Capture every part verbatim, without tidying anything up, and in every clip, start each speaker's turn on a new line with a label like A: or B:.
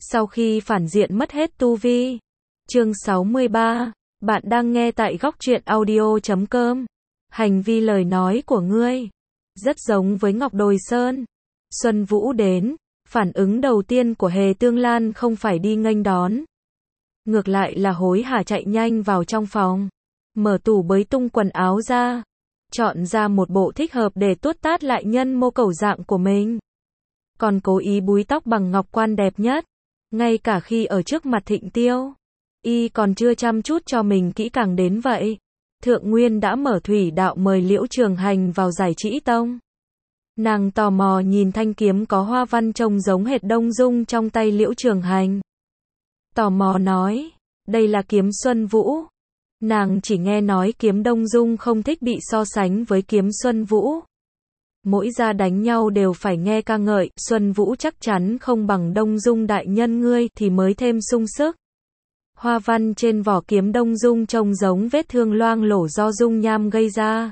A: Sau khi phản diện mất hết tu vi. Chương sáu mươi ba. Bạn đang nghe tại góc truyện audio chấm com. Hành vi lời nói của ngươi rất giống với Ngọc Đồi Sơn. Xuân Vũ đến, phản ứng đầu tiên của Hề Tương Lan không phải đi nghênh đón. Ngược lại là hối hả chạy nhanh vào trong phòng. Mở tủ bới tung quần áo ra. Chọn ra một bộ thích hợp để tuốt tát lại nhân mô cầu dạng của mình. Còn cố ý búi tóc bằng ngọc quan đẹp nhất. Ngay cả khi ở trước mặt Thịnh Tiêu, y còn chưa chăm chút cho mình kỹ càng đến vậy. Thượng Nguyên đã mở thủy đạo mời Liễu Trường Hành vào Giải Trĩ Tông. Nàng tò mò nhìn thanh kiếm có hoa văn trông giống hệt Đông Dung trong tay Liễu Trường Hành. Tò mò nói, đây là kiếm Xuân Vũ. Nàng chỉ nghe nói kiếm Đông Dung không thích bị so sánh với kiếm Xuân Vũ. Mỗi gia đánh nhau đều phải nghe ca ngợi, Xuân Vũ chắc chắn không bằng Đông Dung đại nhân ngươi thì mới thêm sung sức. Hoa văn trên vỏ kiếm Đông Dung trông giống vết thương loang lổ do dung nham gây ra.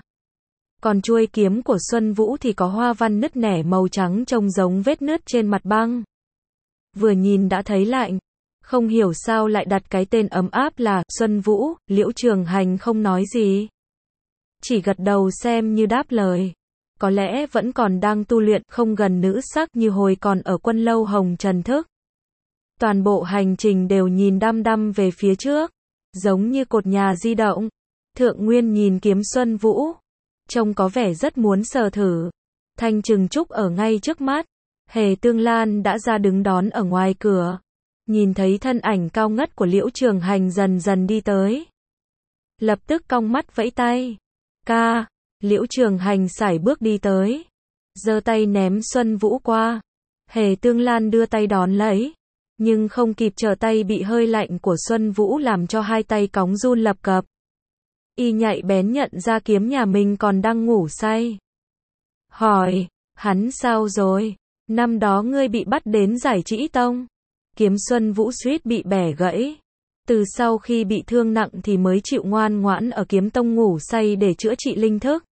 A: Còn chuôi kiếm của Xuân Vũ thì có hoa văn nứt nẻ màu trắng trông giống vết nứt trên mặt băng. Vừa nhìn đã thấy lạnh. Không hiểu sao lại đặt cái tên ấm áp là Xuân Vũ. Liễu Trường Hành không nói gì, chỉ gật đầu xem như đáp lời. Có lẽ vẫn còn đang tu luyện, không gần nữ sắc như hồi còn ở Quân Lâu Hồng Trần Thức. Toàn bộ hành trình đều nhìn đăm đăm về phía trước, giống như cột nhà di động. Thượng Nguyên nhìn kiếm Xuân Vũ, trông có vẻ rất muốn sờ thử. Thanh Trừng Trúc ở ngay trước mắt. Hề Tương Lan đã ra đứng đón ở ngoài cửa. Nhìn thấy thân ảnh cao ngất của Liễu Trường Hành dần dần đi tới, lập tức cong mắt vẫy tay. Ca. Liễu Trường Hành sải bước đi tới, giơ tay ném Xuân Vũ qua. Hề Tương Lan đưa tay đón lấy, nhưng không kịp trở tay bị hơi lạnh của Xuân Vũ làm cho hai tay cóng run lập cập. Y nhạy bén nhận ra kiếm nhà mình còn đang ngủ say. Hỏi, hắn sao rồi? Năm đó ngươi bị bắt đến Giải Trĩ Tông. Kiếm Xuân Vũ suýt bị bẻ gãy. Từ sau khi bị thương nặng thì mới chịu ngoan ngoãn ở kiếm tông ngủ say để chữa trị linh thức.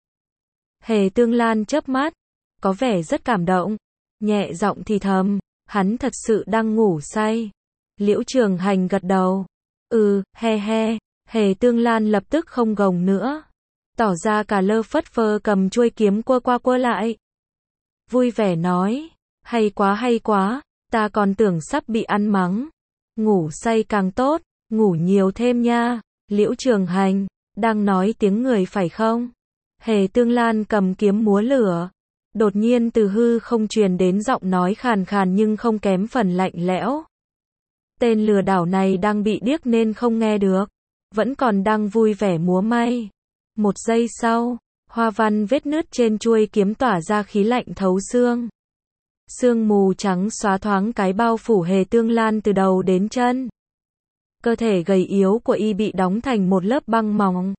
A: Hề Tương Lan chớp mắt, có vẻ rất cảm động, nhẹ giọng thì thầm, hắn thật sự đang ngủ say. Liễu Trường Hành gật đầu. Ừ, he he. Hề Tương Lan lập tức không gồng nữa, tỏ ra cả lơ phất phơ cầm chuôi kiếm quơ qua quơ lại. Vui vẻ nói, hay quá hay quá, ta còn tưởng sắp bị ăn mắng. Ngủ say càng tốt, ngủ nhiều thêm nha. Liễu Trường Hành, đang nói tiếng người phải không? Hề Tương Lan cầm kiếm múa lửa. Đột nhiên từ hư không truyền đến giọng nói khàn khàn nhưng không kém phần lạnh lẽo. Tên lừa đảo này đang bị điếc nên không nghe được, vẫn còn đang vui vẻ múa may. Một giây sau, hoa văn vết nứt trên chuôi kiếm tỏa ra khí lạnh thấu xương. Sương mù trắng xóa thoáng cái bao phủ Hề Tương Lan từ đầu đến chân. Cơ thể gầy yếu của y bị đóng thành một lớp băng mỏng.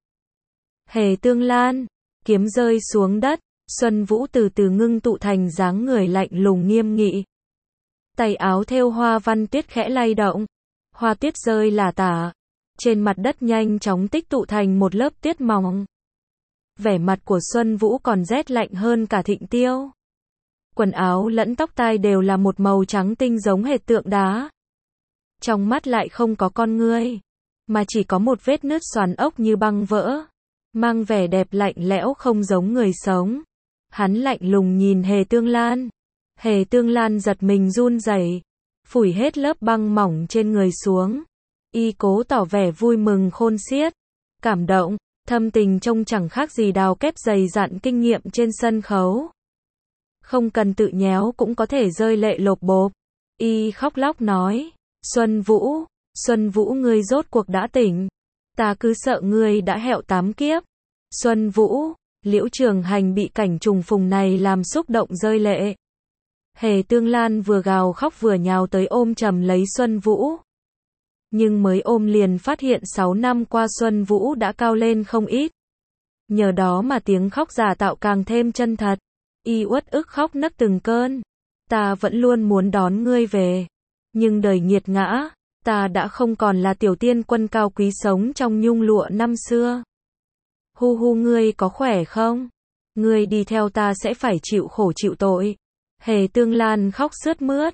A: Hề Tương Lan, kiếm rơi xuống đất, Xuân Vũ từ từ ngưng tụ thành dáng người lạnh lùng nghiêm nghị. Tay áo thêu hoa văn tuyết khẽ lay động, hoa tuyết rơi lả tả, trên mặt đất nhanh chóng tích tụ thành một lớp tuyết mỏng. Vẻ mặt của Xuân Vũ còn rét lạnh hơn cả Thịnh Tiêu. Quần áo lẫn tóc tai đều là một màu trắng tinh giống hệt tượng đá. Trong mắt lại không có con ngươi, mà chỉ có một vết nứt xoắn ốc như băng vỡ, mang vẻ đẹp lạnh lẽo không giống người sống. Hắn lạnh lùng nhìn Hề Tương Lan. Hề Tương Lan giật mình run rẩy, phủi hết lớp băng mỏng trên người xuống. Y cố tỏ vẻ vui mừng khôn xiết, cảm động, thâm tình trông chẳng khác gì đào kép dày dặn kinh nghiệm trên sân khấu. Không cần tự nhéo cũng có thể rơi lệ lộp bộp. Y khóc lóc nói, Xuân Vũ, Xuân Vũ ngươi rốt cuộc đã tỉnh. Ta cứ sợ ngươi đã hẹo tám kiếp. Xuân Vũ, Liễu Trường Hành bị cảnh trùng phùng này làm xúc động rơi lệ. Hề Tương Lan vừa gào khóc vừa nhào tới ôm chầm lấy Xuân Vũ. Nhưng mới ôm liền phát hiện sáu năm qua Xuân Vũ đã cao lên không ít. Nhờ đó mà tiếng khóc giả tạo càng thêm chân thật. Y uất ức khóc nấc từng cơn. Ta vẫn luôn muốn đón ngươi về, nhưng đời nghiệt ngã, ta đã không còn là tiểu tiên quân cao quý sống trong nhung lụa năm xưa. Hu hu ngươi có khỏe không? Ngươi đi theo ta sẽ phải chịu khổ chịu tội. Hề Tương Lan khóc sướt mướt,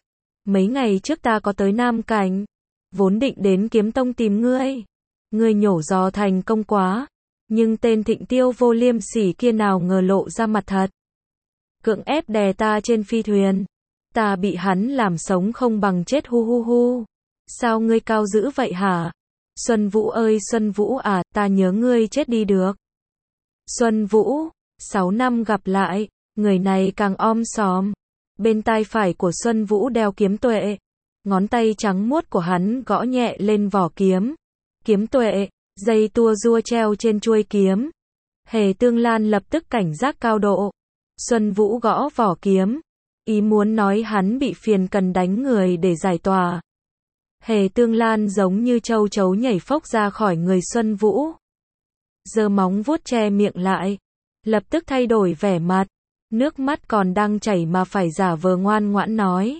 A: Mấy ngày trước ta có tới Nam Cảnh, vốn định đến Kiếm Tông tìm ngươi. Ngươi nhổ giò thành công quá, nhưng tên Thịnh Tiêu vô liêm sỉ kia nào ngờ lộ ra mặt thật. Cưỡng ép đè ta trên phi thuyền. Ta bị hắn làm sống không bằng chết hu hu hu. Sao ngươi cao dữ vậy hả? Xuân Vũ ơi Xuân Vũ à, ta nhớ ngươi chết đi được. Xuân Vũ, sáu năm gặp lại, người này càng om sòm. Bên tai phải của Xuân Vũ đeo kiếm tuệ. Ngón tay trắng muốt của hắn gõ nhẹ lên vỏ kiếm. Kiếm tuệ, dây tua rua treo trên chuôi kiếm. Hề Tương Lan lập tức cảnh giác cao độ. Xuân Vũ gõ vỏ kiếm, ý muốn nói hắn bị phiền cần đánh người để giải tỏa. Hề Tương Lan giống như châu chấu nhảy phốc ra khỏi người Xuân Vũ. Giơ móng vuốt che miệng lại, lập tức thay đổi vẻ mặt, nước mắt còn đang chảy mà phải giả vờ ngoan ngoãn nói.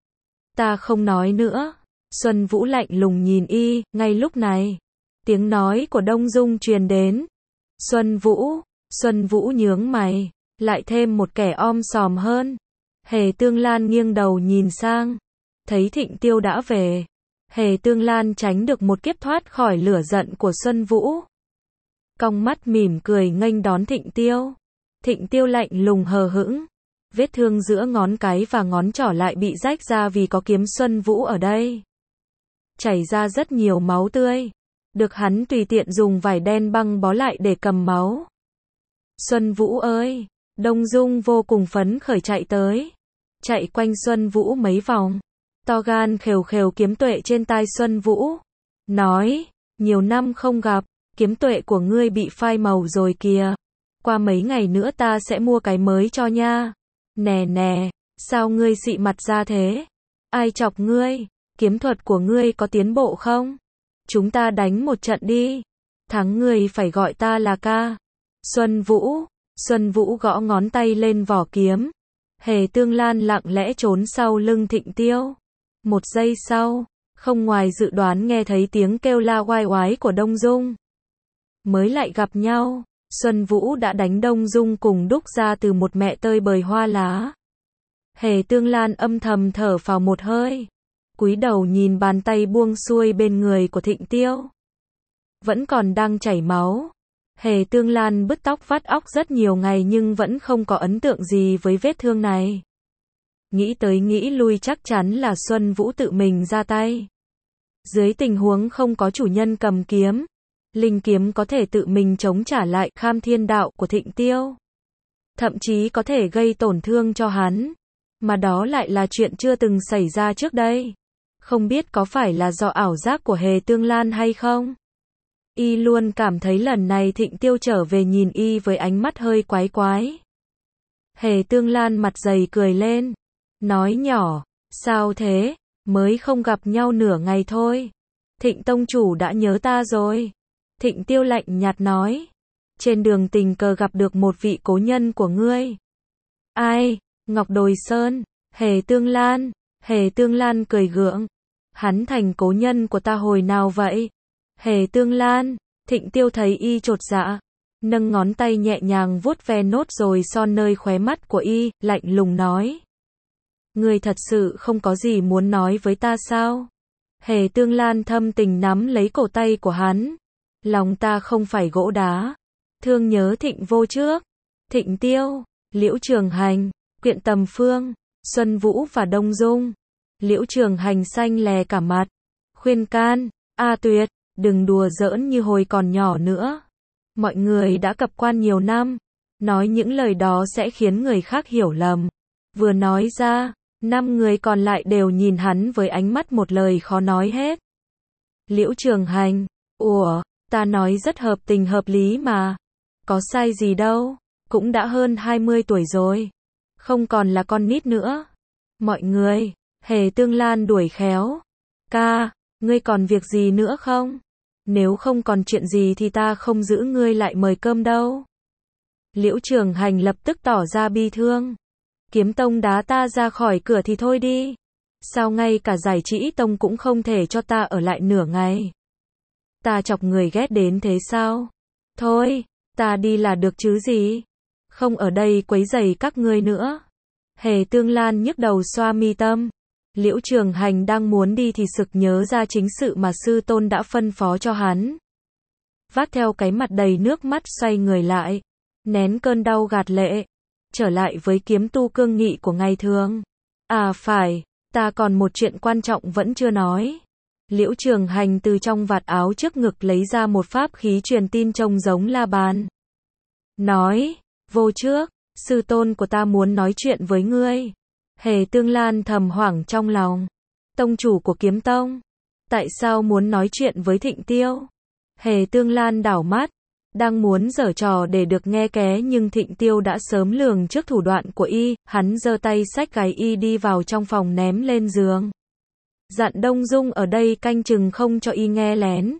A: Ta không nói nữa. Xuân Vũ lạnh lùng nhìn y, ngay lúc này, tiếng nói của Đông Dung truyền đến. Xuân Vũ, Xuân Vũ nhướng mày, lại thêm một kẻ om sòm hơn. Hề Tương Lan nghiêng đầu nhìn sang, thấy Thịnh Tiêu đã về. Hề Tương Lan tránh được một kiếp thoát khỏi lửa giận của Xuân Vũ. Cong mắt mỉm cười nghênh đón Thịnh Tiêu. Thịnh Tiêu lạnh lùng hờ hững. Vết thương giữa ngón cái và ngón trỏ lại bị rách ra vì có kiếm Xuân Vũ ở đây. Chảy ra rất nhiều máu tươi. Được hắn tùy tiện dùng vải đen băng bó lại để cầm máu. Xuân Vũ ơi! Đông Dung vô cùng phấn khởi chạy tới. Chạy quanh Xuân Vũ mấy vòng. To gan khều khều kiếm tuệ trên tai Xuân Vũ. Nói, nhiều năm không gặp, kiếm tuệ của ngươi bị phai màu rồi kìa. Qua mấy ngày nữa ta sẽ mua cái mới cho nha. Nè nè, sao ngươi xị mặt ra thế? Ai chọc ngươi? Kiếm thuật của ngươi có tiến bộ không? Chúng ta đánh một trận đi. Thắng ngươi phải gọi ta là ca. Xuân Vũ, Xuân Vũ gõ ngón tay lên vỏ kiếm. Hề Tương Lan lặng lẽ trốn sau lưng Thịnh Tiêu. Một giây sau, không ngoài dự đoán nghe thấy tiếng kêu la oai oái của Đông Dung. Mới lại gặp nhau, Xuân Vũ đã đánh Đông Dung cùng đúc ra từ một mẹ tơi bời hoa lá. Hề Tương Lan âm thầm thở phào một hơi, cúi đầu nhìn bàn tay buông xuôi bên người của Thịnh Tiêu. Vẫn còn đang chảy máu. Hề Tương Lan bứt tóc vắt óc rất nhiều ngày nhưng vẫn không có ấn tượng gì với vết thương này. Nghĩ tới nghĩ lui chắc chắn là Xuân Vũ tự mình ra tay. Dưới tình huống không có chủ nhân cầm kiếm, linh kiếm có thể tự mình chống trả lại kham thiên đạo của Thịnh Tiêu. Thậm chí có thể gây tổn thương cho hắn. Mà đó lại là chuyện chưa từng xảy ra trước đây. Không biết có phải là do ảo giác của Hề Tương Lan hay không? Y luôn cảm thấy lần này Thịnh Tiêu trở về nhìn y với ánh mắt hơi quái quái. Hề Tương Lan mặt dày cười lên. Nói nhỏ, sao thế, mới không gặp nhau nửa ngày thôi. Thịnh tông chủ đã nhớ ta rồi. Thịnh Tiêu lạnh nhạt nói. Trên đường tình cờ gặp được một vị cố nhân của ngươi. Ai? Ngọc Đồi Sơn. Hề Tương Lan. Hề Tương Lan cười gượng. Hắn thành cố nhân của ta hồi nào vậy? Hề Tương Lan. Thịnh Tiêu thấy y chột dạ, nâng ngón tay nhẹ nhàng vuốt ve nốt rồi son nơi khóe mắt của y, lạnh lùng nói. Ngươi thật sự không có gì muốn nói với ta sao? Hề Tương Lan thâm tình nắm lấy cổ tay của hắn. Lòng ta không phải gỗ đá. Thương nhớ Thịnh vô trước. Thịnh Tiêu, Liễu Trường Hành, Quyện Tầm Phương, Xuân Vũ và Đông Dung. Liễu Trường Hành xanh lè cả mặt. Khuyên can, A Tuyệt, đừng đùa giỡn như hồi còn nhỏ nữa. Mọi người đã cập quan nhiều năm. Nói những lời đó sẽ khiến người khác hiểu lầm. Vừa nói ra, năm người còn lại đều nhìn hắn với ánh mắt một lời khó nói hết. Liễu Trường Hành, ủa, ta nói rất hợp tình hợp lý mà. Có sai gì đâu, cũng đã hơn hai mươi tuổi rồi. Không còn là con nít nữa. Mọi người, Hề Tương Lan đuổi khéo. Ca, ngươi còn việc gì nữa không? Nếu không còn chuyện gì thì ta không giữ ngươi lại mời cơm đâu. Liễu Trường Hành lập tức tỏ ra bi thương. Kiếm tông đá ta ra khỏi cửa thì thôi đi. Sao ngay cả Giải Trĩ tông cũng không thể cho ta ở lại nửa ngày? Ta chọc người ghét đến thế sao? Thôi, ta đi là được chứ gì? Không ở đây quấy rầy các ngươi nữa. Hề Tương Lan nhức đầu xoa mi tâm. Liễu Trường Hành đang muốn đi thì sực nhớ ra chính sự mà sư tôn đã phân phó cho hắn. Vác theo cái mặt đầy nước mắt xoay người lại, nén cơn đau gạt lệ, trở lại với kiếm tu cương nghị của ngày thường. À phải, ta còn một chuyện quan trọng vẫn chưa nói. Liễu Trường Hành từ trong vạt áo trước ngực lấy ra một pháp khí truyền tin trông giống la bàn. Nói, vô trước, sư tôn của ta muốn nói chuyện với ngươi. Hề Tương Lan thầm hoảng trong lòng. Tông chủ của kiếm tông, tại sao muốn nói chuyện với Thịnh Tiêu? Hề Tương Lan đảo mắt, đang muốn giở trò để được nghe ké nhưng Thịnh Tiêu đã sớm lường trước thủ đoạn của y, hắn giơ tay xách gái y đi vào trong phòng ném lên giường. Dặn Đông Dung ở đây canh chừng không cho y nghe lén.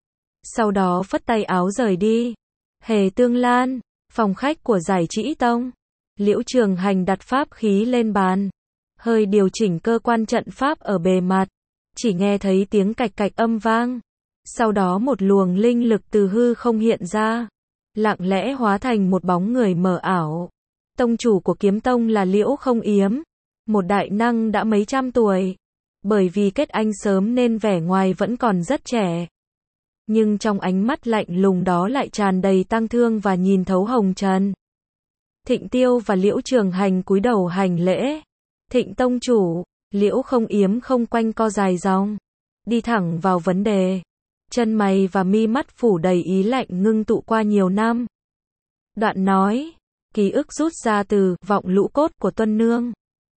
A: Sau đó phất tay áo rời đi. Hề Tương Lan, phòng khách của Giải Trĩ Tông. Liễu Trường Hành đặt pháp khí lên bàn, hơi điều chỉnh cơ quan trận pháp ở bề mặt, chỉ nghe thấy tiếng cạch cạch âm vang. Sau đó một luồng linh lực từ hư không hiện ra, lặng lẽ hóa thành một bóng người mờ ảo. Tông chủ của kiếm tông là Liễu Không Yếm, một đại năng đã mấy trăm tuổi. Bởi vì kết anh sớm nên vẻ ngoài vẫn còn rất trẻ. Nhưng trong ánh mắt lạnh lùng đó lại tràn đầy tang thương và nhìn thấu hồng trần. Thịnh Tiêu và Liễu Trường Hành cúi đầu hành lễ. Thịnh tông chủ, Liễu Không Yếm không quanh co dài dòng, đi thẳng vào vấn đề. Chân mày và mi mắt phủ đầy ý lạnh ngưng tụ qua nhiều năm. Đoạn nói, ký ức rút ra từ vọng lũ cốt của Tuân Nương.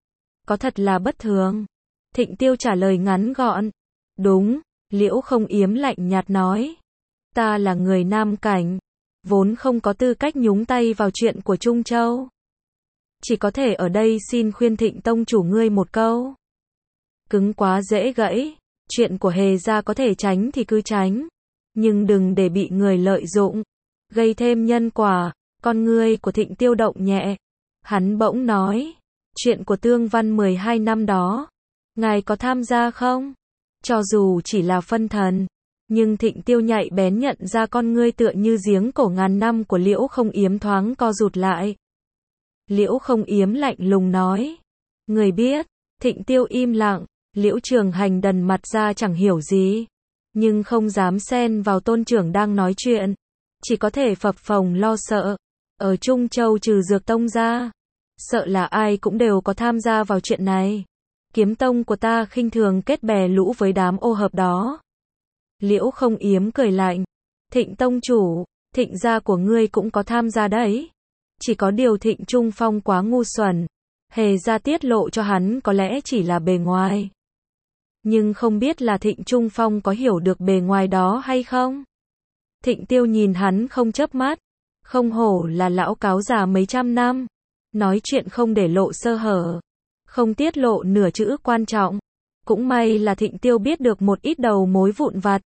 A: Có thật là bất thường. Thịnh Tiêu trả lời ngắn gọn. Đúng, Liễu Không Yếm lạnh nhạt nói. Ta là người Nam Cảnh, vốn không có tư cách nhúng tay vào chuyện của Trung Châu. Chỉ có thể ở đây xin khuyên Thịnh tông chủ ngươi một câu. Cứng quá dễ gãy, chuyện của Hề gia có thể tránh thì cứ tránh, nhưng đừng để bị người lợi dụng, gây thêm nhân quả. Con ngươi của Thịnh Tiêu động nhẹ. Hắn bỗng nói, chuyện của Tương Văn mười hai năm đó, ngài có tham gia không? Cho dù chỉ là phân thần, nhưng Thịnh Tiêu nhạy bén nhận ra con ngươi tựa như giếng cổ ngàn năm của Liễu Không Yếm thoáng co rụt lại. Liễu Không Yếm lạnh lùng nói, người biết. Thịnh Tiêu im lặng. Liễu Trường Hành đần mặt ra chẳng hiểu gì, nhưng không dám xen vào tôn trưởng đang nói chuyện, chỉ có thể phập phồng lo sợ. Ở Trung Châu trừ Dược Tông ra, sợ là ai cũng đều có tham gia vào chuyện này. Kiếm tông của ta khinh thường kết bè lũ với đám ô hợp đó. Liễu Không Yếm cười lạnh. Thịnh tông chủ, Thịnh gia của ngươi cũng có tham gia đấy. Chỉ có điều Thịnh Trung Phong quá ngu xuẩn. Hề gia tiết lộ cho hắn có lẽ chỉ là bề ngoài. Nhưng không biết là Thịnh Trung Phong có hiểu được bề ngoài đó hay không? Thịnh Tiêu nhìn hắn không chớp mắt. Không hổ là lão cáo già mấy trăm năm. Nói chuyện không để lộ sơ hở. Không tiết lộ nửa chữ quan trọng. Cũng may là Thịnh Tiêu biết được một ít đầu mối vụn vặt.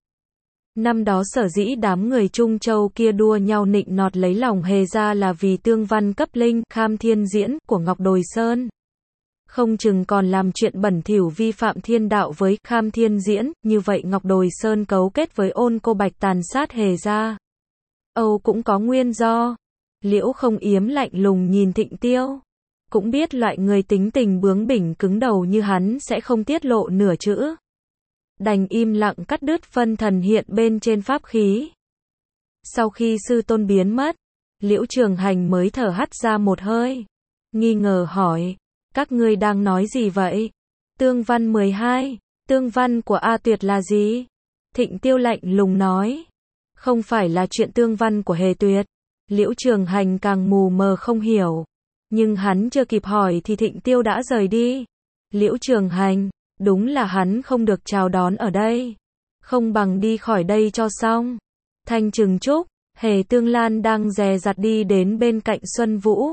A: Năm đó sở dĩ đám người Trung Châu kia đua nhau nịnh nọt lấy lòng Hề gia là vì Tương Văn cấp linh Kham Thiên Diễn của Ngọc Đồi Sơn. Không chừng còn làm chuyện bẩn thỉu vi phạm thiên đạo với Kham Thiên Diễn, như vậy Ngọc Đồi Sơn cấu kết với Ôn Cô Bạch tàn sát Hề gia. Âu cũng có nguyên do. Liễu Không Yếm lạnh lùng nhìn Thịnh Tiêu. Cũng biết loại người tính tình bướng bỉnh cứng đầu như hắn sẽ không tiết lộ nửa chữ. Đành im lặng cắt đứt phân thần hiện bên trên pháp khí. Sau khi sư tôn biến mất, Liễu Trường Hành mới thở hắt ra một hơi. Nghi ngờ hỏi, các ngươi đang nói gì vậy? Tương Văn mười hai, Tương Văn của A Tuyệt là gì? Thịnh Tiêu lạnh lùng nói. Không phải là chuyện Tương Văn của Hề Tuyệt. Liễu Trường Hành càng mù mờ không hiểu. Nhưng hắn chưa kịp hỏi thì Thịnh Tiêu đã rời đi. Liễu Trường Hành, đúng là hắn không được chào đón ở đây. Không bằng đi khỏi đây cho xong. Thanh Trừng Trúc, Hề Tương Lan đang dè dặt đi đến bên cạnh Xuân Vũ.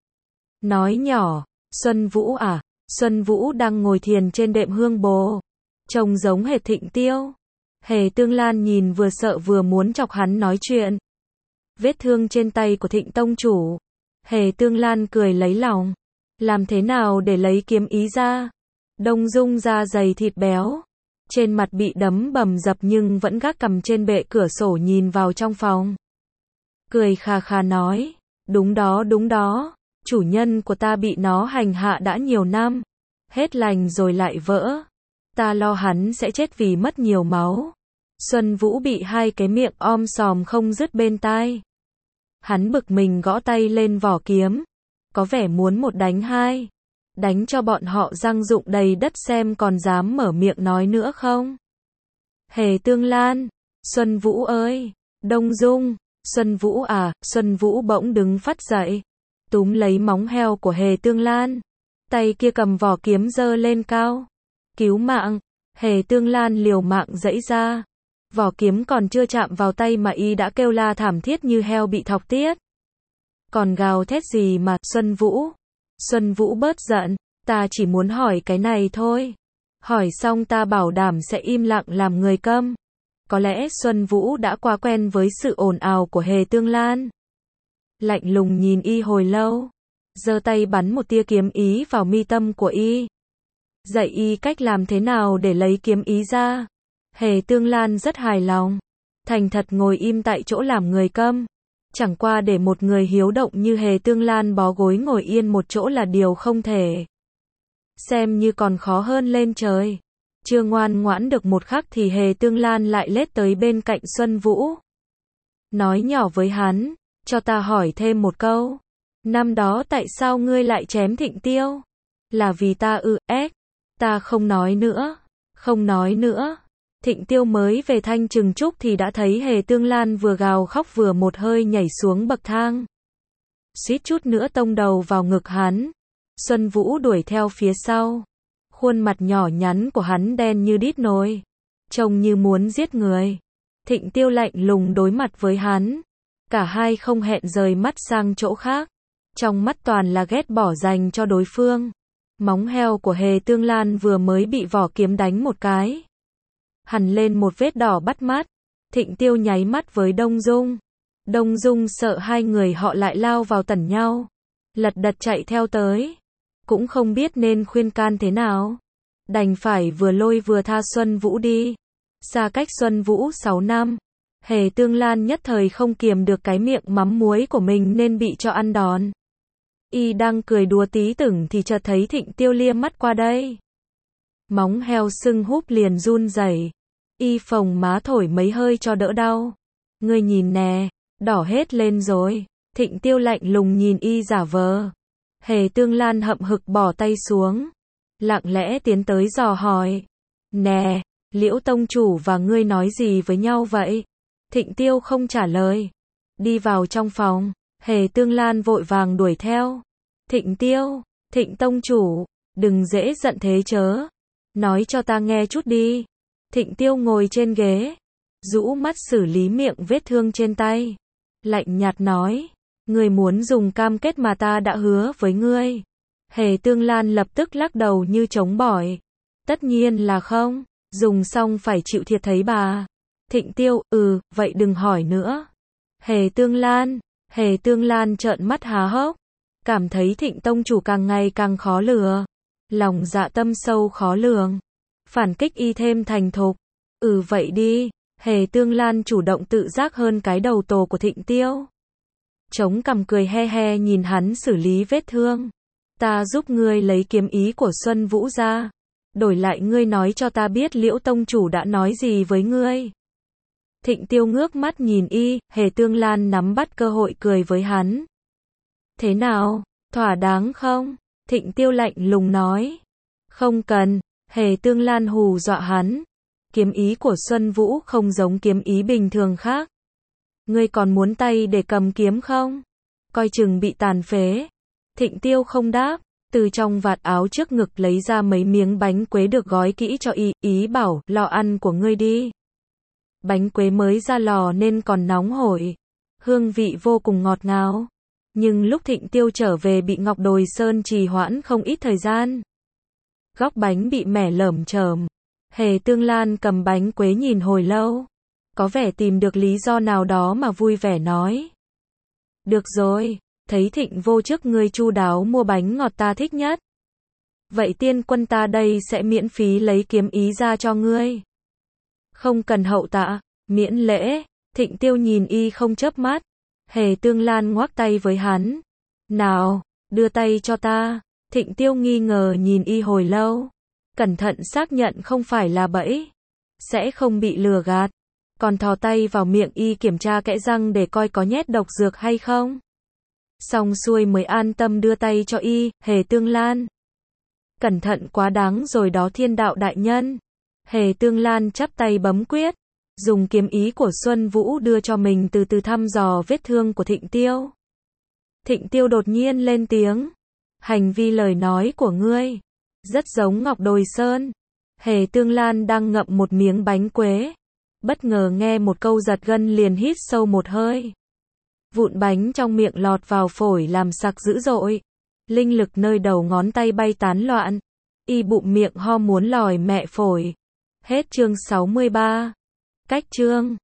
A: Nói nhỏ, Xuân Vũ à, Xuân Vũ đang ngồi thiền trên đệm hương bồ. Trông giống hệt Thịnh Tiêu. Hề Tương Lan nhìn vừa sợ vừa muốn chọc hắn nói chuyện. Vết thương trên tay của Thịnh tông chủ. Hề Tương Lan cười lấy lòng. Làm thế nào để lấy kiếm ý ra? Đông Dung da dày thịt béo. Trên mặt bị đấm bầm dập nhưng vẫn gác cằm trên bệ cửa sổ nhìn vào trong phòng. Cười khà khà nói. Đúng đó đúng đó. Chủ nhân của ta bị nó hành hạ đã nhiều năm. Hết lành rồi lại vỡ. Ta lo hắn sẽ chết vì mất nhiều máu. Xuân Vũ bị hai cái miệng om sòm không dứt bên tai. Hắn bực mình gõ tay lên vỏ kiếm. Có vẻ muốn một đánh hai. Đánh cho bọn họ răng rụng đầy đất xem còn dám mở miệng nói nữa không. Hề Tương Lan. Xuân Vũ ơi. Đông Dung. Xuân Vũ à. Xuân Vũ bỗng đứng phắt dậy. Túm lấy móng heo của Hề Tương Lan. Tay kia cầm vỏ kiếm giơ lên cao. Cứu mạng. Hề Tương Lan liều mạng giãy ra. Vỏ kiếm còn chưa chạm vào tay mà y đã kêu la thảm thiết như heo bị thọc tiết. Còn gào thét gì mà, Xuân Vũ. Xuân Vũ bớt giận, ta chỉ muốn hỏi cái này thôi. Hỏi xong ta bảo đảm sẽ im lặng làm người câm. Có lẽ Xuân Vũ đã quá quen với sự ồn ào của Hề Tương Lan. Lạnh lùng nhìn y hồi lâu. Giơ tay bắn một tia kiếm ý vào mi tâm của y. Dạy y cách làm thế nào để lấy kiếm ý ra. Hề Tương Lan rất hài lòng. Thành thật ngồi im tại chỗ làm người câm. Chẳng qua để một người hiếu động như Hề Tương Lan bó gối ngồi yên một chỗ là điều không thể. Xem như còn khó hơn lên trời. Chưa ngoan ngoãn được một khắc thì Hề Tương Lan lại lết tới bên cạnh Xuân Vũ. Nói nhỏ với hắn, cho ta hỏi thêm một câu. Năm đó tại sao ngươi lại chém Thịnh Tiêu? Là vì ta ư, ếch. Ta không nói nữa. Không nói nữa. Thịnh Tiêu mới về Thanh Trừng Trúc thì đã thấy Hề Tương Lan vừa gào khóc vừa một hơi nhảy xuống bậc thang. Suýt chút nữa tông đầu vào ngực hắn. Xuân Vũ đuổi theo phía sau. Khuôn mặt nhỏ nhắn của hắn đen như đít nồi. Trông như muốn giết người. Thịnh Tiêu lạnh lùng đối mặt với hắn. Cả hai không hẹn rời mắt sang chỗ khác. Trong mắt toàn là ghét bỏ dành cho đối phương. Móng heo của Hề Tương Lan vừa mới bị vỏ kiếm đánh một cái. Hằn lên một vết đỏ bắt mắt. Thịnh Tiêu nháy mắt với Đông Dung. Đông Dung sợ hai người họ lại lao vào tẩn nhau. Lật đật chạy theo tới. Cũng không biết nên khuyên can thế nào. Đành phải vừa lôi vừa tha Xuân Vũ đi. Xa cách Xuân Vũ sáu năm. Hề Tương Lan nhất thời không kiềm được cái miệng mắm muối của mình nên bị cho ăn đòn. Y đang cười đùa tí tửng thì chợt thấy Thịnh Tiêu liếc mắt qua đây. Móng heo sưng húp liền run rẩy. Y phồng má thổi mấy hơi cho đỡ đau. Ngươi nhìn nè, đỏ hết lên rồi. Thịnh Tiêu lạnh lùng nhìn y giả vờ. Hề Tương Lan hậm hực bỏ tay xuống. Lặng lẽ tiến tới dò hỏi. Nè, Liễu tông chủ và ngươi nói gì với nhau vậy? Thịnh Tiêu không trả lời. Đi vào trong phòng. Hề Tương Lan vội vàng đuổi theo. Thịnh Tiêu, Thịnh tông chủ, đừng dễ giận thế chớ. Nói cho ta nghe chút đi. Thịnh Tiêu ngồi trên ghế. Rũ mắt xử lý miệng vết thương trên tay. Lạnh nhạt nói. Ngươi muốn dùng cam kết mà ta đã hứa với ngươi. Hề Tương Lan lập tức lắc đầu như chống bỏi. Tất nhiên là không. Dùng xong phải chịu thiệt thấy bà. Thịnh Tiêu, ừ, vậy đừng hỏi nữa. Hề Tương Lan. Hề Tương Lan trợn mắt há hốc. Cảm thấy Thịnh tông chủ càng ngày càng khó lừa. Lòng dạ tâm sâu khó lường. Phản kích y thêm thành thục. Ừ vậy đi. Hề Tương Lan chủ động tự giác hơn cái đầu tổ của Thịnh Tiêu. Chống cằm cười he he nhìn hắn xử lý vết thương. Ta giúp ngươi lấy kiếm ý của Xuân Vũ ra. Đổi lại ngươi nói cho ta biết Liễu tông chủ đã nói gì với ngươi. Thịnh Tiêu ngước mắt nhìn y. Hề Tương Lan nắm bắt cơ hội cười với hắn. Thế nào, thỏa đáng không? Thịnh Tiêu lạnh lùng nói. Không cần. Hề Tương Lan hù dọa hắn. Kiếm ý của Xuân Vũ không giống kiếm ý bình thường khác. Ngươi còn muốn tay để cầm kiếm không? Coi chừng bị tàn phế. Thịnh Tiêu không đáp. Từ trong vạt áo trước ngực lấy ra mấy miếng bánh quế được gói kỹ cho y. Ý bảo, lò ăn của ngươi đi. Bánh quế mới ra lò nên còn nóng hổi. Hương vị vô cùng ngọt ngào. Nhưng lúc Thịnh Tiêu trở về bị Ngọc Đồi Sơn trì hoãn không ít thời gian. Góc bánh bị mẻ lởm chởm. Hề Tương Lan cầm bánh quế nhìn hồi lâu. Có vẻ tìm được lý do nào đó mà vui vẻ nói. Được rồi, thấy Thịnh vô trước ngươi chu đáo mua bánh ngọt ta thích nhất. Vậy tiên quân ta đây sẽ miễn phí lấy kiếm ý ra cho ngươi. Không cần hậu tạ, miễn lễ. Thịnh Tiêu nhìn y không chớp mắt. Hề Tương Lan ngoắc tay với hắn. Nào, đưa tay cho ta. Thịnh Tiêu nghi ngờ nhìn y hồi lâu. Cẩn thận xác nhận không phải là bẫy. Sẽ không bị lừa gạt. Còn thò tay vào miệng y kiểm tra kẽ răng để coi có nhét độc dược hay không. Xong xuôi mới an tâm đưa tay cho y, Hề Tương Lan. Cẩn thận quá đáng rồi đó Thiên Đạo đại nhân. Hề Tương Lan chắp tay bấm quyết. Dùng kiếm ý của Xuân Vũ đưa cho mình từ từ thăm dò vết thương của Thịnh Tiêu. Thịnh Tiêu đột nhiên lên tiếng. Hành vi lời nói của ngươi rất giống Ngọc Đồi Sơn. Hề Tương Lan đang ngậm một miếng bánh quế. Bất ngờ nghe một câu giật gân liền hít sâu một hơi. Vụn bánh trong miệng lọt vào phổi làm sặc dữ dội. Linh lực nơi đầu ngón tay bay tán loạn. Y bụng miệng ho muốn lòi mẹ phổi. Hết chương sáu mươi ba. Cách chương